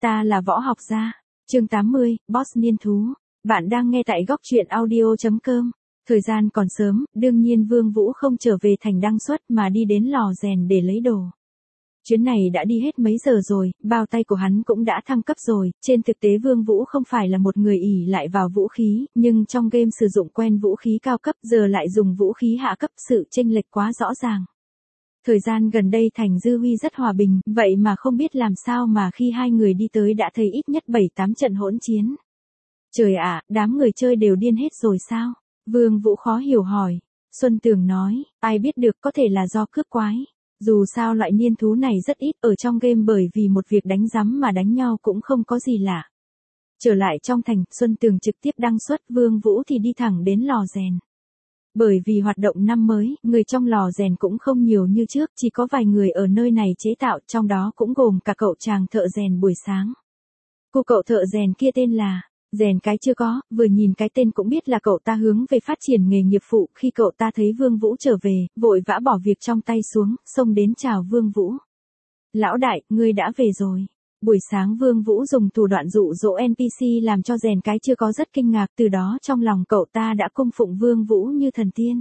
ta là Võ Học Gia. Chương 80, Boss Niên Thú. Bạn đang nghe tại góc truyện audio.com. Thời gian còn sớm, đương nhiên Vương Vũ không trở về thành Đăng Xuất mà đi đến lò rèn để lấy đồ. Chuyến này đã đi hết mấy giờ rồi, bao tay của hắn cũng đã thăng cấp rồi, trên thực tế Vương Vũ không phải là một người ỷ lại vào vũ khí, nhưng trong game sử dụng quen vũ khí cao cấp giờ lại dùng vũ khí hạ cấp, sự chênh lệch quá rõ ràng. Thời gian gần đây thành Dư Huy rất hòa bình, vậy mà không biết làm sao mà khi hai người đi tới đã thấy ít nhất 7-8 trận hỗn chiến. Trời ạ, đám người chơi đều điên hết rồi sao? Vương Vũ khó hiểu hỏi. Xuân Tường nói, ai biết được, có thể là do cướp quái. Dù sao loại niên thú này rất ít ở trong game bởi vì một việc đánh rắm mà đánh nhau cũng không có gì lạ. Trở lại trong thành, Xuân Tường trực tiếp đăng xuất, Vương Vũ thì đi thẳng đến lò rèn. Bởi vì hoạt động năm mới, người trong lò rèn cũng không nhiều như trước, chỉ có vài người ở nơi này chế tạo, trong đó cũng gồm cả cậu chàng thợ rèn buổi sáng. Cô cậu thợ rèn kia tên là Rèn Cái Chưa Có, vừa nhìn cái tên cũng biết là cậu ta hướng về phát triển nghề nghiệp phụ. Khi cậu ta thấy Vương Vũ trở về, vội vã bỏ việc trong tay xuống, xông đến chào Vương Vũ. Lão đại, ngươi đã về rồi. Buổi sáng Vương Vũ dùng thủ đoạn dụ dỗ NPC làm cho Rèn Cái Chưa Có rất kinh ngạc, từ đó trong lòng cậu ta đã cung phụng Vương Vũ như thần tiên.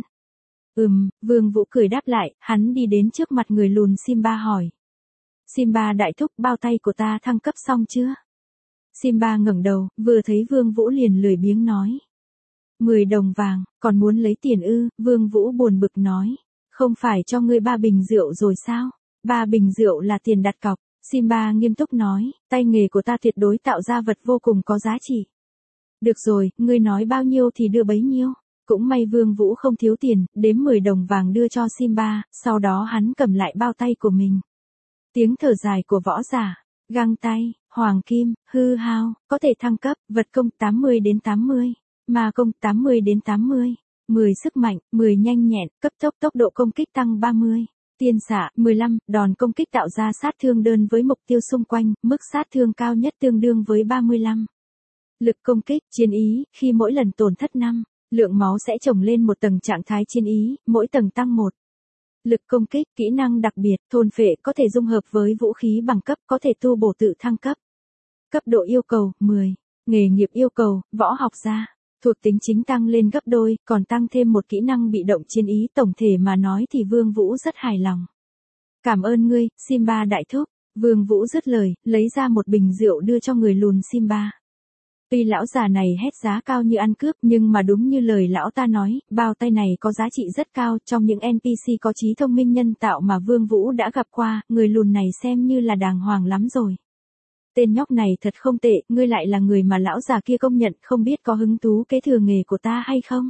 Vương Vũ cười đáp lại, hắn đi đến trước mặt người lùn Simba hỏi. Simba đại thúc, bao tay của ta thăng cấp xong chưa? Simba ngẩng đầu, vừa thấy Vương Vũ liền lười biếng nói. 10 đồng vàng, còn muốn lấy tiền ư? Vương Vũ buồn bực nói. Không phải cho ngươi 3 bình rượu rồi sao? 3 bình rượu là tiền đặt cọc. Simba nghiêm túc nói, tay nghề của ta tuyệt đối tạo ra vật vô cùng có giá trị. Được rồi, ngươi nói bao nhiêu thì đưa bấy nhiêu. Cũng may Vương Vũ không thiếu tiền, đếm 10 đồng vàng đưa cho Simba, sau đó hắn cầm lại bao tay của mình. Tiếng thở dài của võ giả. Găng tay, hoàng kim, hư hao, có thể thăng cấp, vật công 80 đến 80, ma công 80 đến 80, 10 sức mạnh, 10 nhanh nhẹn, cấp tốc, tốc độ công kích tăng 30, tiên xạ 15, đòn công kích tạo ra sát thương đơn với mục tiêu xung quanh, mức sát thương cao nhất tương đương với 35. Lực công kích, chiến ý, khi mỗi lần tổn thất 5, lượng máu sẽ chồng lên một tầng trạng thái chiến ý, mỗi tầng tăng 1. Lực công kích, kỹ năng đặc biệt, thôn phệ có thể dung hợp với vũ khí bằng cấp, có thể tu bổ tự thăng cấp. Cấp độ yêu cầu, 10. Nghề nghiệp yêu cầu, võ học gia. Thuộc tính chính tăng lên gấp đôi, còn tăng thêm một kỹ năng bị động chiến ý, tổng thể mà nói thì Vương Vũ rất hài lòng. Cảm ơn ngươi, Simba đại thúc. Vương Vũ dứt lời, lấy ra một bình rượu đưa cho người lùn Simba. Tuy lão già này hét giá cao như ăn cướp nhưng mà đúng như lời lão ta nói, bao tay này có giá trị rất cao, trong những NPC có trí thông minh nhân tạo mà Vương Vũ đã gặp qua, người lùn này xem như là đàng hoàng lắm rồi. Tên nhóc này thật không tệ, ngươi lại là người mà lão già kia công nhận, không biết có hứng thú kế thừa nghề của ta hay không?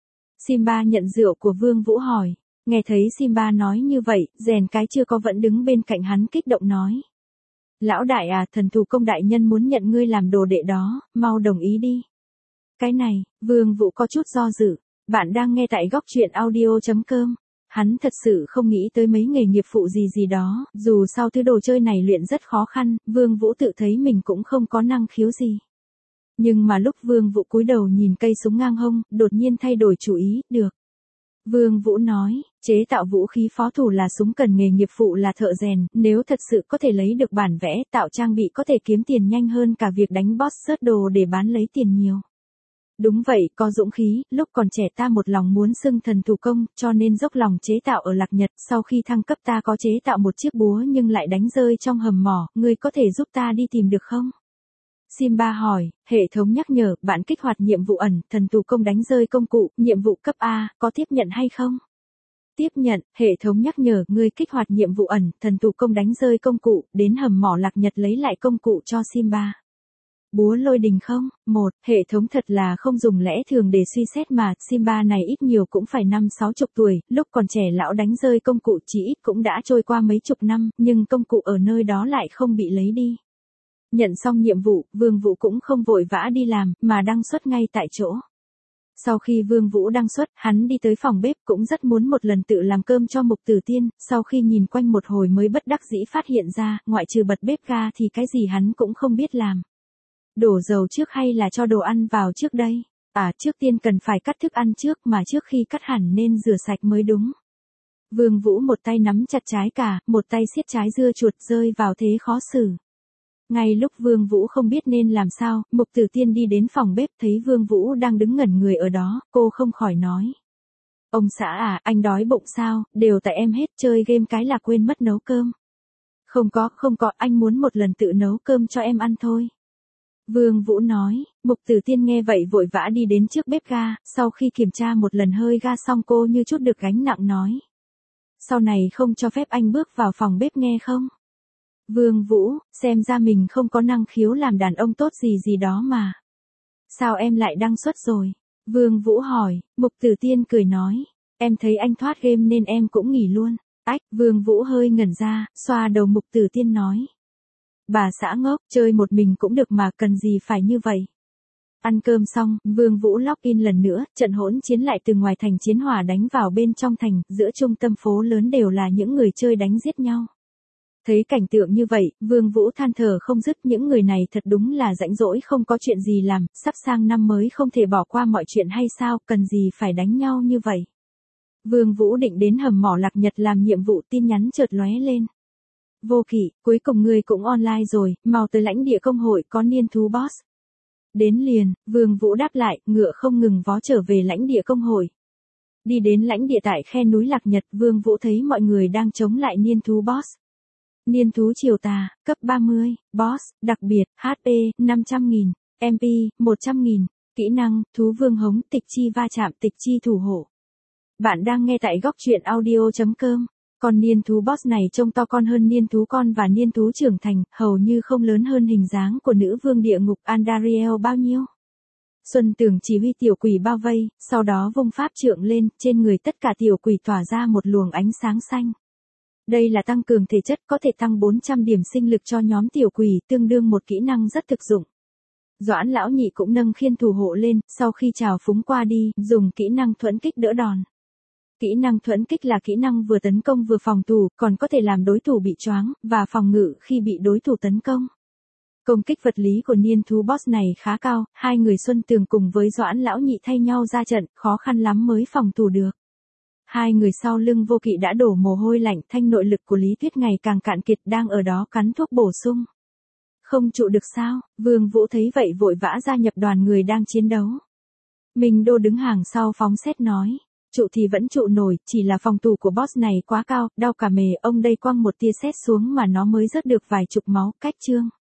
Simba nhận rượu của Vương Vũ hỏi, nghe thấy Simba nói như vậy, Rèn Cái Chưa Có vẫn đứng bên cạnh hắn kích động nói. Lão đại à, thần thủ công đại nhân muốn nhận ngươi làm đồ đệ đó, mau đồng ý đi. Cái này, Vương Vũ có chút do dự. Bạn đang nghe tại góc truyện audio.com. Hắn thật sự không nghĩ tới mấy nghề nghiệp phụ gì đó, dù sao thứ đồ chơi này luyện rất khó khăn, Vương Vũ tự thấy mình cũng không có năng khiếu gì. Nhưng mà lúc Vương Vũ cúi đầu nhìn cây súng ngang hông, đột nhiên thay đổi chủ ý, được. Vương Vũ nói, chế tạo vũ khí phó thủ là súng cần nghề nghiệp phụ là thợ rèn, nếu thật sự có thể lấy được bản vẽ, tạo trang bị có thể kiếm tiền nhanh hơn cả việc đánh boss search đồ để bán lấy tiền nhiều. Đúng vậy, có dũng khí, lúc còn trẻ ta một lòng muốn xưng thần thủ công, cho nên dốc lòng chế tạo ở Lạc Nhật, sau khi thăng cấp ta có chế tạo một chiếc búa nhưng lại đánh rơi trong hầm mỏ, ngươi có thể giúp ta đi tìm được không? Simba hỏi, hệ thống nhắc nhở, bạn kích hoạt nhiệm vụ ẩn, thần thủ công đánh rơi công cụ, nhiệm vụ cấp A, có tiếp nhận hay không? Tiếp nhận, hệ thống nhắc nhở, ngươi kích hoạt nhiệm vụ ẩn, thần thủ công đánh rơi công cụ, đến hầm mỏ Lạc Nhật lấy lại công cụ cho Simba. Búa lôi đình không? 1. Hệ thống thật là không dùng lẽ thường để suy xét mà, Simba này ít nhiều cũng phải 50-60 tuổi, lúc còn trẻ lão đánh rơi công cụ chỉ ít cũng đã trôi qua mấy chục năm, nhưng công cụ ở nơi đó lại không bị lấy đi. Nhận xong nhiệm vụ, Vương Vũ cũng không vội vã đi làm, mà đăng xuất ngay tại chỗ. Sau khi Vương Vũ đăng xuất, hắn đi tới phòng bếp cũng rất muốn một lần tự làm cơm cho Mục Tử Tiên, sau khi nhìn quanh một hồi mới bất đắc dĩ phát hiện ra, ngoại trừ bật bếp ga thì cái gì hắn cũng không biết làm. Đổ dầu trước hay là cho đồ ăn vào trước đây? Trước tiên cần phải cắt thức ăn trước mà trước khi cắt hẳn nên rửa sạch mới đúng. Vương Vũ một tay nắm chặt trái cà, một tay siết trái dưa chuột rơi vào thế khó xử. Ngay lúc Vương Vũ không biết nên làm sao, Mục Tử Tiên đi đến phòng bếp thấy Vương Vũ đang đứng ngẩn người ở đó, cô không khỏi nói. Ông xã à, anh đói bụng sao, đều tại em hết, chơi game cái là quên mất nấu cơm. Không có, anh muốn một lần tự nấu cơm cho em ăn thôi. Vương Vũ nói, Mục Tử Tiên nghe vậy vội vã đi đến trước bếp ga, sau khi kiểm tra một lần hơi ga xong cô như chút được gánh nặng nói. Sau này không cho phép anh bước vào phòng bếp nghe không? Vương Vũ, xem ra mình không có năng khiếu làm đàn ông tốt gì đó mà. Sao em lại đăng xuất rồi? Vương Vũ hỏi, Mục Tử Tiên cười nói, em thấy anh thoát game nên em cũng nghỉ luôn. Ách, Vương Vũ hơi ngẩn ra, xoa đầu Mục Tử Tiên nói. Bà xã ngốc, chơi một mình cũng được mà, cần gì phải như vậy. Ăn cơm xong, Vương Vũ login lần nữa, trận hỗn chiến lại từ ngoài thành chiến hỏa đánh vào bên trong thành, giữa trung tâm phố lớn đều là những người chơi đánh giết nhau. Thấy cảnh tượng như vậy, Vương Vũ than thở không dứt, những người này thật đúng là rãnh rỗi không có chuyện gì làm, sắp sang năm mới không thể bỏ qua mọi chuyện hay sao, cần gì phải đánh nhau như vậy. Vương Vũ định đến hầm mỏ Lạc Nhật làm nhiệm vụ, tin nhắn chợt lóe lên. Vô Kỵ, cuối cùng ngươi cũng online rồi, mau tới lãnh địa công hội có niên thú boss. Đến liền, Vương Vũ đáp lại, ngựa không ngừng vó trở về lãnh địa công hội. Đi đến lãnh địa tại khe núi Lạc Nhật, Vương Vũ thấy mọi người đang chống lại niên thú boss. Niên thú triều tà, cấp 30, boss, đặc biệt, HP, 500.000, MP, 100.000, kỹ năng, thú vương hống, tịch chi va chạm, tịch chi thủ hộ. Bạn đang nghe tại góc truyện audio.com. Còn niên thú boss này trông to con hơn niên thú con và niên thú trưởng thành, hầu như không lớn hơn hình dáng của nữ vương địa ngục Andariel bao nhiêu. Xuân Tường chỉ huy tiểu quỷ bao vây, sau đó vung pháp trượng lên, trên người tất cả tiểu quỷ tỏa ra một luồng ánh sáng xanh. Đây là tăng cường thể chất, có thể tăng 400 điểm sinh lực cho nhóm tiểu quỷ, tương đương một kỹ năng rất thực dụng. Doãn lão nhị cũng nâng khiên thủ hộ lên, sau khi trào phúng qua đi, dùng kỹ năng thuẫn kích đỡ đòn. Kỹ năng thuẫn kích là kỹ năng vừa tấn công vừa phòng thủ, còn có thể làm đối thủ bị choáng, và phòng ngự khi bị đối thủ tấn công. Công kích vật lý của niên thú boss này khá cao, hai người Xuân Tường cùng với Doãn lão nhị thay nhau ra trận, khó khăn lắm mới phòng thủ được. Hai người sau lưng Vô Kỵ đã đổ mồ hôi lạnh, thanh nội lực của Lý Tuyết ngày càng cạn kiệt, đang ở đó cắn thuốc bổ sung. Không trụ được sao? Vương Vũ thấy vậy vội vã gia nhập đoàn người đang chiến đấu. Minh Đô đứng hàng sau phóng xét nói. Trụ thì vẫn trụ nổi, chỉ là phòng thủ của boss này quá cao, đau cả mề, ông đây quăng một tia sét xuống mà nó mới rớt được vài chục máu, cách chương.